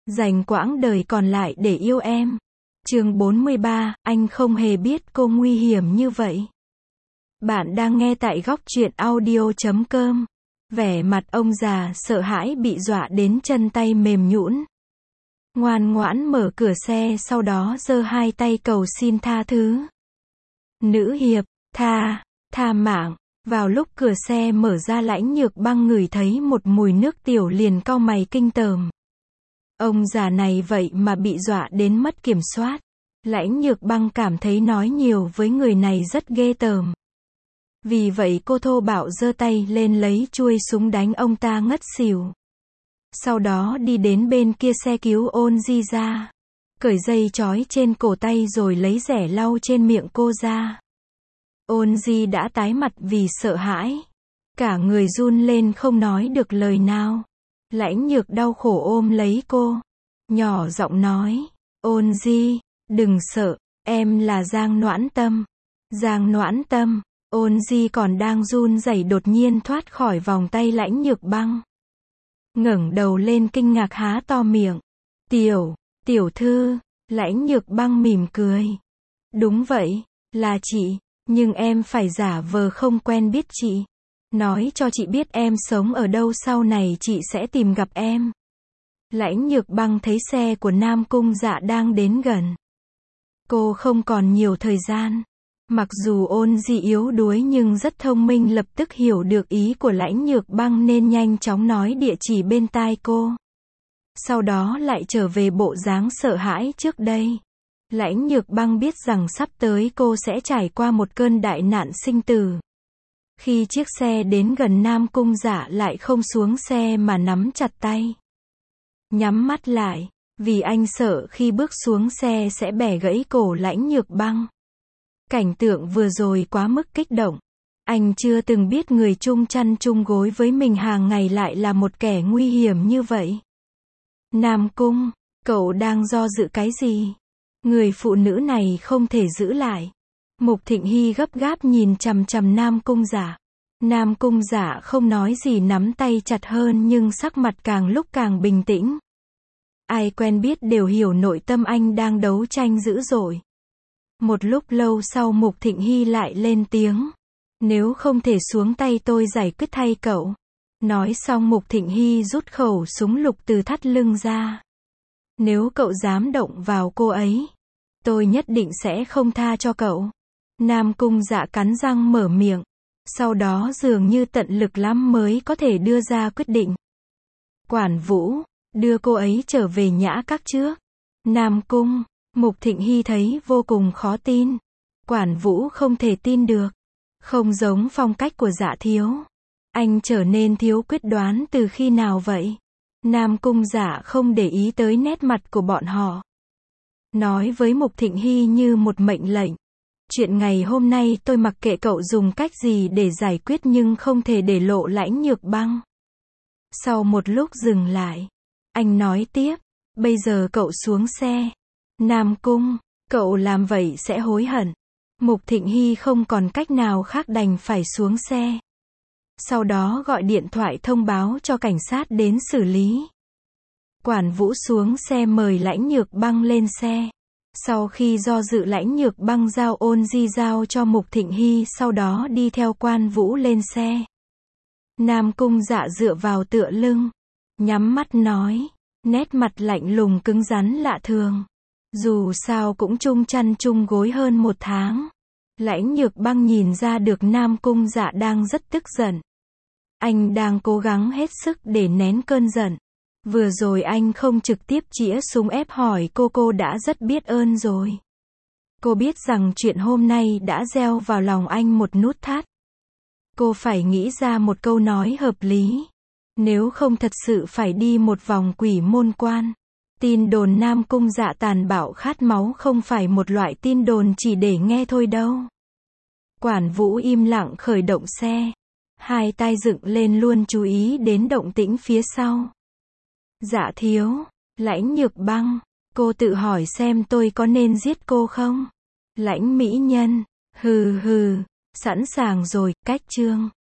dành quãng đời còn lại để yêu em. Chương 43, anh không hề biết cô nguy hiểm như vậy. Bạn đang nghe tại góc truyện audio.com. Vẻ mặt ông già sợ hãi bị dọa đến chân tay mềm nhũn. Ngoan ngoãn mở cửa xe, sau đó giơ hai tay cầu xin tha thứ. Nữ hiệp, tha mạng. Vào lúc cửa xe mở ra, Lãnh Nhược Băng ngửi thấy một mùi nước tiểu liền cau mày kinh tởm. Ông già này vậy mà bị dọa đến mất kiểm soát. Lãnh Nhược Băng cảm thấy nói nhiều với người này rất ghê tởm. Vì vậy cô thô bạo giơ tay lên lấy chuôi súng đánh ông ta ngất xỉu. Sau đó đi đến bên kia xe cứu Ôn Di ra. Cởi dây trói trên cổ tay rồi lấy rẻ lau trên miệng cô ra. Ôn Di đã tái mặt vì sợ hãi. Cả người run lên không nói được lời nào. Lãnh Nhược đau khổ ôm lấy cô. Nhỏ giọng nói. Ôn Di, đừng sợ, em là Giang Noãn Tâm. Giang Noãn Tâm. Ôn Di còn đang run rẩy đột nhiên thoát khỏi vòng tay Lãnh Nhược Băng. Ngẩng đầu lên kinh ngạc há to miệng. Tiểu thư. Lãnh Nhược Băng mỉm cười. Đúng vậy, là chị, nhưng em phải giả vờ không quen biết chị. Nói cho chị biết em sống ở đâu, sau này chị sẽ tìm gặp em. Lãnh Nhược Băng thấy xe của Nam Cung Dạ đang đến gần. Cô không còn nhiều thời gian. Mặc dù Ôn Di yếu đuối nhưng rất thông minh, lập tức hiểu được ý của Lãnh Nhược Băng nên nhanh chóng nói địa chỉ bên tai cô. Sau đó lại trở về bộ dáng sợ hãi trước đây. Lãnh Nhược Băng biết rằng sắp tới cô sẽ trải qua một cơn đại nạn sinh tử. Khi chiếc xe đến gần, Nam Cung Dạ lại không xuống xe mà nắm chặt tay. Nhắm mắt lại, vì anh sợ khi bước xuống xe sẽ bẻ gãy cổ Lãnh Nhược Băng. Cảnh tượng vừa rồi quá mức kích động. Anh chưa từng biết người chung chăn chung gối với mình hàng ngày lại là một kẻ nguy hiểm như vậy. Nam Cung, cậu đang do dự cái gì? Người phụ nữ này không thể giữ lại. Mục Thịnh Hy gấp gáp nhìn chằm chằm Nam Cung Dạ. Nam Cung Dạ không nói gì, nắm tay chặt hơn nhưng sắc mặt càng lúc càng bình tĩnh. Ai quen biết đều hiểu nội tâm anh đang đấu tranh dữ dội. Một lúc lâu sau Mục Thịnh Hy lại lên tiếng. Nếu không thể xuống tay tôi giải quyết thay cậu. Nói xong Mục Thịnh Hy rút khẩu súng lục từ thắt lưng ra. Nếu cậu dám động vào cô ấy, tôi nhất định sẽ không tha cho cậu. Nam Cung Dạ cắn răng mở miệng. Sau đó dường như tận lực lắm mới có thể đưa ra quyết định. Quản Vũ, đưa cô ấy trở về Nhã Các trước. Nam Cung, Mục Thịnh Hy thấy vô cùng khó tin. Quản Vũ không thể tin được. Không giống phong cách của Dạ thiếu. Anh trở nên thiếu quyết đoán từ khi nào vậy? Nam Cung Dạ không để ý tới nét mặt của bọn họ. Nói với Mục Thịnh Hy như một mệnh lệnh. Chuyện ngày hôm nay tôi mặc kệ cậu dùng cách gì để giải quyết, nhưng không thể để lộ Lãnh Nhược Băng. Sau một lúc dừng lại, anh nói tiếp. Bây giờ cậu xuống xe. Nam Cung, cậu làm vậy sẽ hối hận. Mục Thịnh Hy không còn cách nào khác đành phải xuống xe. Sau đó gọi điện thoại thông báo cho cảnh sát đến xử lý. Quản Vũ xuống xe mời Lãnh Nhược Băng lên xe. Sau khi do dự, Lãnh Nhược Băng giao Ôn Di giao cho Mục Thịnh Hy, sau đó đi theo Quan Vũ lên xe. Nam Cung Dạ dựa vào tựa lưng, nhắm mắt nói, nét mặt lạnh lùng cứng rắn lạ thường. Dù sao cũng chung chăn chung gối hơn một tháng. Lãnh Nhược Băng nhìn ra được Nam Cung Dạ đang rất tức giận. Anh đang cố gắng hết sức để nén cơn giận. Vừa rồi anh không trực tiếp chĩa súng ép hỏi cô đã rất biết ơn rồi. Cô biết rằng chuyện hôm nay đã gieo vào lòng anh một nút thắt. Cô phải nghĩ ra một câu nói hợp lý. Nếu không thật sự phải đi một vòng Quỷ Môn Quan. Tin đồn Nam Cung Dạ tàn bạo khát máu không phải một loại tin đồn chỉ để nghe thôi đâu. Quản Vũ im lặng khởi động xe. Hai tay dựng lên luôn chú ý đến động tĩnh phía sau. Dạ thiếu, Lãnh Nhược Băng, cô tự hỏi xem tôi có nên giết cô không? Lãnh mỹ nhân, hừ, sẵn sàng rồi, cách chương.